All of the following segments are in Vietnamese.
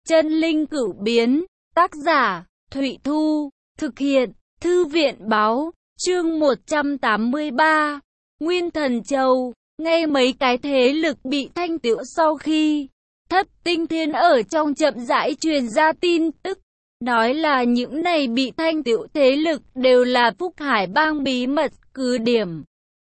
Chân linh cửu biến, tác giả, Thụy Thu, thực hiện, Thư viện báo, chương 183, Nguyên Thần Châu. Ngay mấy cái thế lực bị thanh tựu sau khi Thất Tinh Thiên ở trong chậm rãi truyền ra tin tức, nói là những này bị thanh tựu thế lực đều là Phúc Hải Bang bí mật cứ điểm.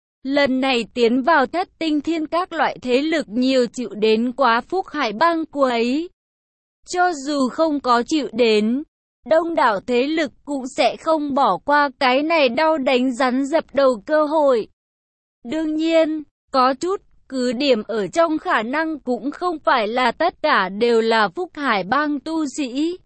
Lần này tiến vào Thất Tinh Thiên các loại thế lực nhiều chịu đến quá Phúc Hải Bang quấy. Cho dù không có chịu đến, đông đảo thế lực cũng sẽ không bỏ qua cái này đau đánh rắn dập đầu cơ hội. Đương nhiên, có chút cứ điểm ở trong khả năng cũng không phải là tất cả đều là Phúc Hải Bang tu sĩ,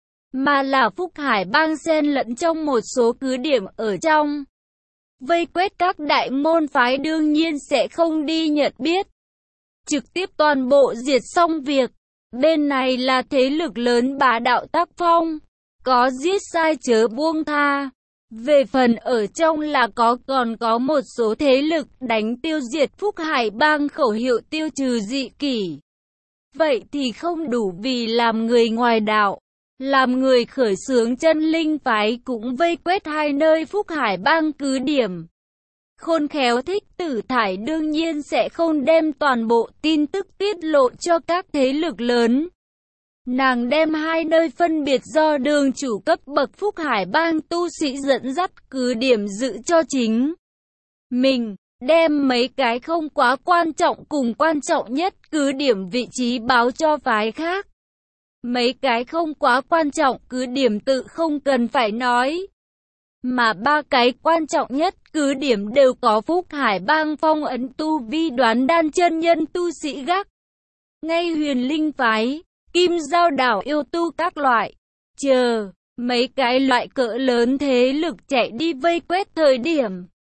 mà là Phúc Hải Bang xen lẫn trong một số cứ điểm ở trong. Vây quét các đại môn phái đương nhiên sẽ không đi nhận biết, trực tiếp toàn bộ diệt xong việc. Bên này là thế lực lớn bá đạo tác phong, có giết sai chớ buông tha. Về phần ở trong là còn có một số thế lực đánh tiêu diệt Phúc Hải Bang khẩu hiệu tiêu trừ dị kỷ. Vậy thì không đủ vì làm người ngoài đạo, làm người khởi xướng chân linh phái cũng vây quét hai nơi Phúc Hải Bang cứ điểm. Khôn khéo Thích Tử Thải đương nhiên sẽ không đem toàn bộ tin tức tiết lộ cho các thế lực lớn. Nàng đem hai nơi phân biệt do đường chủ cấp bậc Phúc Hải Bang tu sĩ dẫn dắt cứ điểm giữ cho chính mình, đem mấy cái không quá quan trọng cùng quan trọng nhất cứ điểm vị trí báo cho phái khác. Mấy cái không quá quan trọng cứ điểm tự không cần phải nói, mà ba cái quan trọng nhất cứ điểm đều có Phúc Hải Bang phong ấn tu vi đoán đan chân nhân tu sĩ gác. Ngay Huyền Linh phái, Kim Giao đảo yêu tu các loại, chờ mấy cái loại cỡ lớn thế lực chạy đi vây quét thời điểm.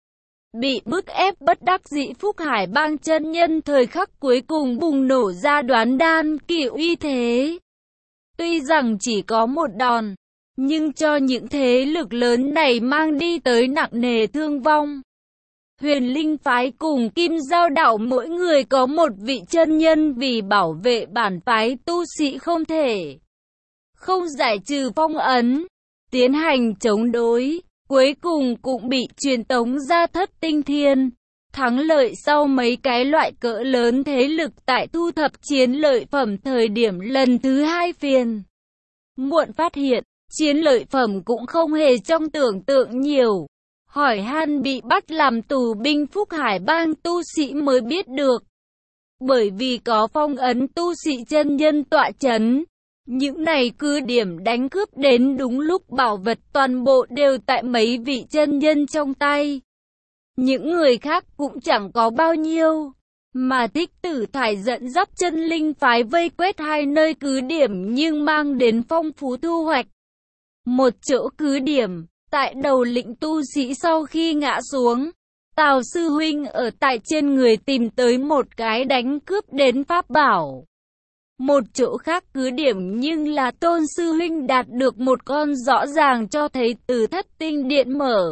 Bị bức ép bất đắc dĩ Phúc Hải Bang chân nhân thời khắc cuối cùng bùng nổ ra đoán đan kỳ uy thế. Tuy rằng chỉ có một đòn, nhưng cho những thế lực lớn này mang đi tới nặng nề thương vong. Huyền Linh phái cùng Kim Giao đảo mỗi người có một vị chân nhân vì bảo vệ bản phái tu sĩ không thể không giải trừ phong ấn, tiến hành chống đối, cuối cùng cũng bị truyền tống ra Thất Tinh Thiên. Thắng lợi sau mấy cái loại cỡ lớn thế lực tại thu thập chiến lợi phẩm thời điểm lần thứ hai phiền muộn phát hiện, chiến lợi phẩm cũng không hề trong tưởng tượng nhiều. Hỏi han bị bắt làm tù binh Phúc Hải Bang tu sĩ mới biết được. Bởi vì có phong ấn tu sĩ chân nhân tọa chấn, những này cứ điểm đánh cướp đến đúng lúc bảo vật toàn bộ đều tại mấy vị chân nhân trong tay. Những người khác cũng chẳng có bao nhiêu, mà Thích Tử Thải dẫn dắt chân linh phái vây quét hai nơi cứ điểm nhưng mang đến phong phú thu hoạch. Một chỗ cứ điểm, tại đầu lĩnh tu sĩ sau khi ngã xuống, Tào sư huynh ở tại trên người tìm tới một cái đánh cướp đến pháp bảo. Một chỗ khác cứ điểm nhưng là Tôn sư huynh đạt được một con rõ ràng cho thấy từ Thất Tinh Điện mở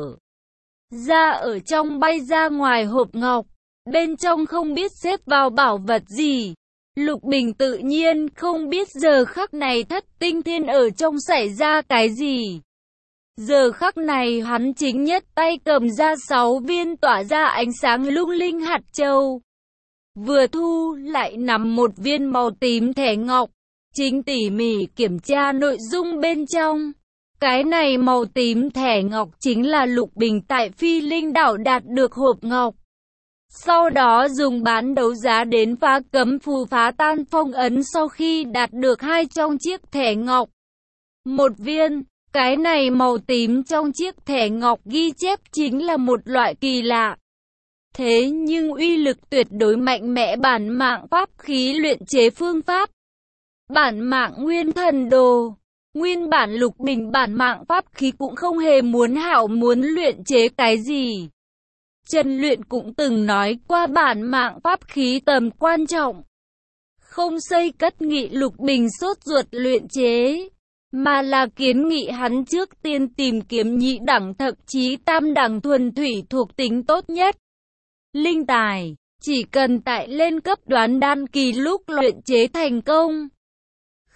ra ở trong bay ra ngoài hộp ngọc, bên trong không biết xếp vào bảo vật gì. Lục Bình tự nhiên không biết giờ khắc này Thất Tinh Thiên ở trong xảy ra cái gì. Giờ khắc này hắn chính nhất tay cầm ra 6 viên tỏa ra ánh sáng lung linh hạt châu. Vừa thu lại nằm một viên màu tím thẻ ngọc, chính tỉ mỉ kiểm tra nội dung bên trong. Cái này màu tím thẻ ngọc chính là Lục Bình tại Phi Linh đảo đạt được hộp ngọc. Sau đó dùng bán đấu giá đến phá cấm phù phá tan phong ấn sau khi đạt được 2 trong chiếc thẻ ngọc. Một viên, cái này màu tím trong chiếc thẻ ngọc ghi chép chính là một loại kỳ lạ. Thế nhưng uy lực tuyệt đối mạnh mẽ bản mạng pháp khí luyện chế phương pháp. Bản mạng nguyên thần đồ. Nguyên bản Lục Bình bản mạng pháp khí cũng không hề muốn luyện chế cái gì. Trần Luyện cũng từng nói qua bản mạng pháp khí tầm quan trọng. Không xây cất nghị Lục Bình sốt ruột luyện chế, mà là kiến nghị hắn trước tiên tìm kiếm nhị đẳng thậm chí tam đẳng thuần thủy thuộc tính tốt nhất. Linh tài, chỉ cần tại lên cấp đoán đan kỳ lúc luyện chế thành công.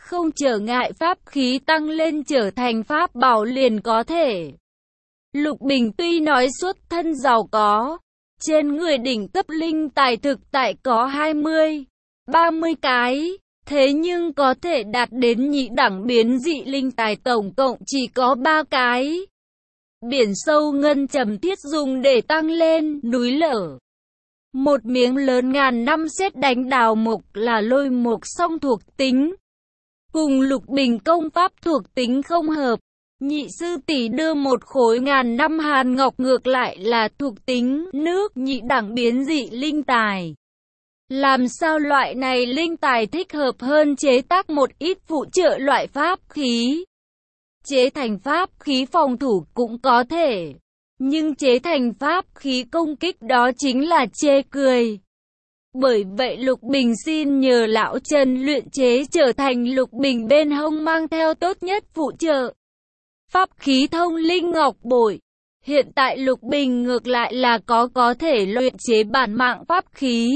không trở ngại pháp khí tăng lên trở thành pháp bảo liền có thể. Lục Bình tuy nói xuất thân giàu có, trên người đỉnh cấp linh tài thực tại có 20, 30 cái, thế nhưng có thể đạt đến nhị đẳng biến dị linh tài tổng cộng chỉ có 3 cái. Biển sâu ngân trầm thiết dùng để tăng lên, núi lở. Một miếng lớn ngàn năm sét đánh đào mộc là lôi mộc song thuộc tính. Cùng Lục Bình công pháp thuộc tính không hợp. Nhị sư tỷ đưa một khối ngàn năm hàn ngọc ngược lại là thuộc tính nước nhị đẳng biến dị linh tài. Làm sao loại này linh tài thích hợp hơn chế tác một ít phụ trợ loại pháp khí? Chế thành pháp khí phòng thủ cũng có thể, nhưng chế thành pháp khí công kích đó chính là chê cười. Bởi vậy Lục Bình xin nhờ lão Trần luyện chế trở thành Lục Bình bên hông mang theo tốt nhất phụ trợ. Pháp khí thông linh ngọc bội. Hiện tại Lục Bình ngược lại là có thể luyện chế bản mạng pháp khí.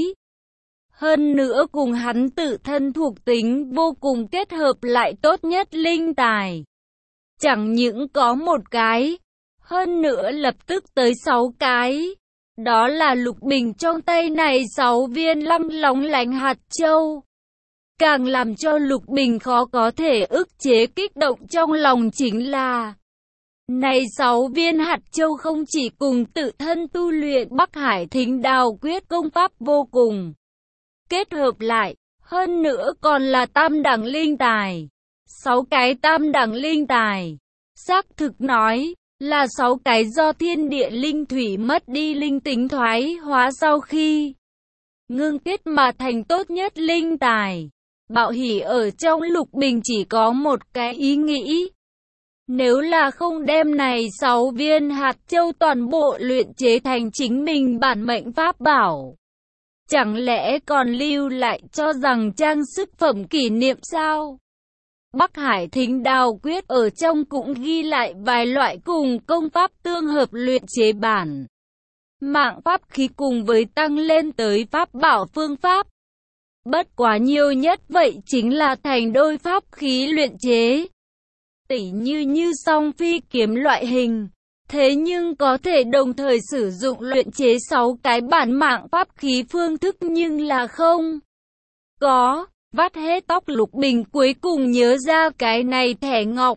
Hơn nữa cùng hắn tự thân thuộc tính vô cùng kết hợp lại tốt nhất linh tài. Chẳng những có một cái, hơn nữa lập tức tới 6 cái. Đó là Lục Bình trong tay này 6 viên lăng lóng lánh hạt châu. Càng làm cho Lục Bình khó có thể ức chế kích động trong lòng chính là này 6 viên hạt châu không chỉ cùng tự thân tu luyện Bắc Hải Thính Đào Quyết công pháp vô cùng kết hợp lại, hơn nữa còn là tam đẳng linh tài. 6 cái tam đẳng linh tài, xác thực nói là 6 cái do thiên địa linh thủy mất đi linh tính thoái hóa sau khi ngưng kết mà thành tốt nhất linh tài. Bạo hỉ ở trong Lục Bình chỉ có một cái ý nghĩ. Nếu là không đem này 6 viên hạt châu toàn bộ luyện chế thành chính mình bản mệnh pháp bảo, chẳng lẽ còn lưu lại cho rằng trang sức phẩm kỷ niệm sao? Bắc Hải Thính Đào Quyết ở trong cũng ghi lại vài loại cùng công pháp tương hợp luyện chế bản mạng pháp khí cùng với tăng lên tới pháp bảo phương pháp. Bất quá nhiều nhất vậy chính là thành đôi pháp khí luyện chế. Tỉ như song phi kiếm loại hình. Thế nhưng có thể đồng thời sử dụng luyện chế 6 cái bản mạng pháp khí phương thức nhưng là không có. Vắt hết tóc Lục Bình cuối cùng nhớ ra cái này thẻ ngọc.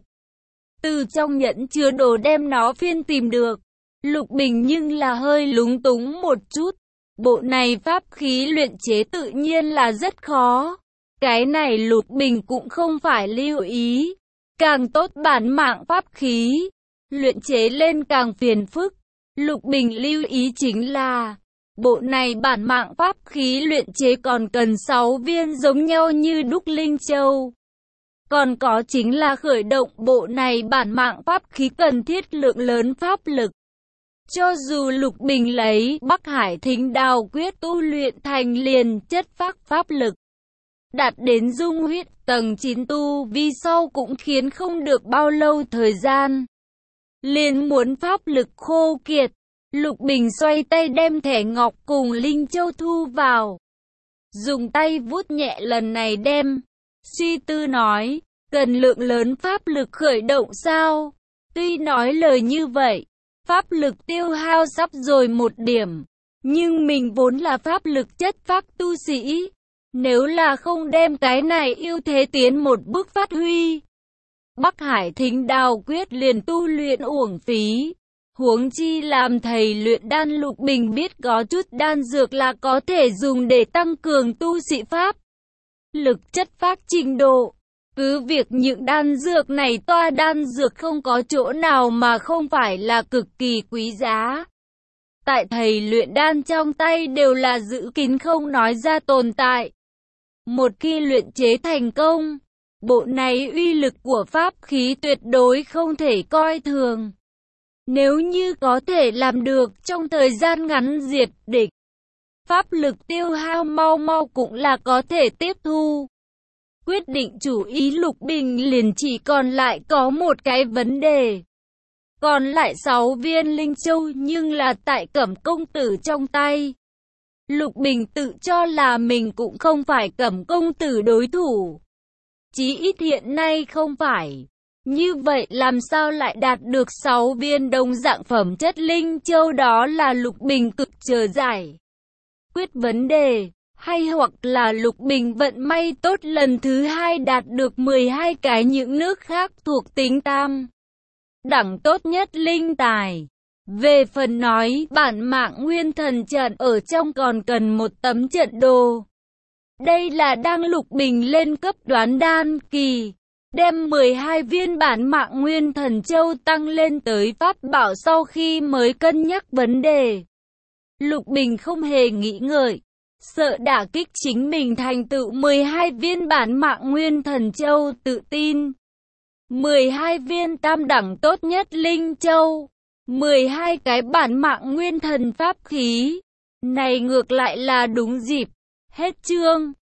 Từ trong nhẫn chứa đồ đem nó phiên tìm được. Lục Bình nhưng là hơi lúng túng một chút. Bộ này pháp khí luyện chế tự nhiên là rất khó. Cái này Lục Bình cũng không phải lưu ý. Càng tốt bản mạng pháp khí, luyện chế lên càng phiền phức. Lục Bình lưu ý chính là bộ này bản mạng pháp khí luyện chế còn cần 6 viên giống nhau như đúc linh châu. Còn có chính là khởi động bộ này bản mạng pháp khí cần thiết lượng lớn pháp lực. Cho dù Lục Bình lấy Bắc Hải Thính Đào Quyết tu luyện thành liền chất phác pháp lực, đạt đến dung huyết tầng 9 tu vi sau cũng khiến không được bao lâu thời gian. Liền muốn pháp lực khô kiệt, Lục Bình xoay tay đem thẻ ngọc cùng linh châu thu vào. Dùng tay vuốt nhẹ lần này đem, suy tư nói, cần lượng lớn pháp lực khởi động sao? Tuy nói lời như vậy, pháp lực tiêu hao sắp rồi một điểm, nhưng mình vốn là pháp lực chất phác tu sĩ. Nếu là không đem cái này ưu thế tiến một bước phát huy, Bắc Hải Thính Đào Quyết liền tu luyện uổng phí. Huống chi làm thầy luyện đan Lục Bình biết có chút đan dược là có thể dùng để tăng cường tu sĩ pháp lực chất phác trình độ. Cứ việc những đan dược này toa đan dược không có chỗ nào mà không phải là cực kỳ quý giá. Tại thầy luyện đan trong tay đều là giữ kín không nói ra tồn tại. Một khi luyện chế thành công, bộ này uy lực của pháp khí tuyệt đối không thể coi thường. Nếu như có thể làm được trong thời gian ngắn diệt địch, pháp lực tiêu hao mau mau cũng là có thể tiếp thu. Quyết định chủ ý Lục Bình liền chỉ còn lại có một cái vấn đề. Còn lại 6 viên linh châu nhưng là tại Cẩm công tử trong tay. Lục Bình tự cho là mình cũng không phải Cẩm công tử đối thủ. chí ít hiện nay không phải. Như vậy làm sao lại đạt được 6 viên đồng dạng phẩm chất linh châu, đó là Lục Bình cực chờ giải quyết vấn đề, hay hoặc là Lục Bình vận may tốt lần thứ 2 đạt được 12 cái những nước khác thuộc tính tam đẳng tốt nhất linh tài. Về phần nói bản mạng nguyên thần trận ở trong còn cần một tấm trận đồ. Đây là đang Lục Bình lên cấp đoán đan kỳ, đem 12 viên bản mạng nguyên thần châu tăng lên tới pháp bảo sau khi mới cân nhắc vấn đề. Lục Bình không hề nghĩ ngợi, sợ đả kích chính mình thành tựu 12 viên bản mạng nguyên thần châu, tự tin. 12 viên tam đẳng tốt nhất linh châu, 12 cái bản mạng nguyên thần pháp khí. Này ngược lại là đúng dịp. Hết chương.